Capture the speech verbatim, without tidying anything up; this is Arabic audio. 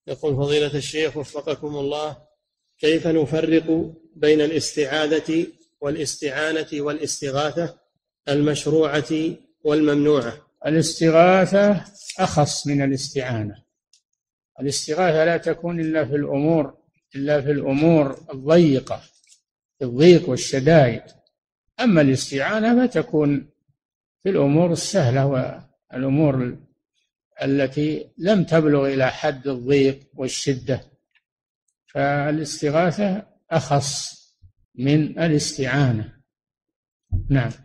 يقول فضيلة الشيخ وفقكم الله: كيف نفرق بين الاستعاذة والاستعانة والاستغاثة المشروعة والممنوعة؟ الاستغاثة أخص من الاستعانة. الاستغاثة لا تكون إلا في الأمور إلا في الأمور الضيقة، الضيق والشدائد. أما الاستعانة فتكون في الأمور السهلة والأمور التي لم تبلغ إلى حد الضيق والشدة. فالاستغاثة أخص من الاستعانة. نعم.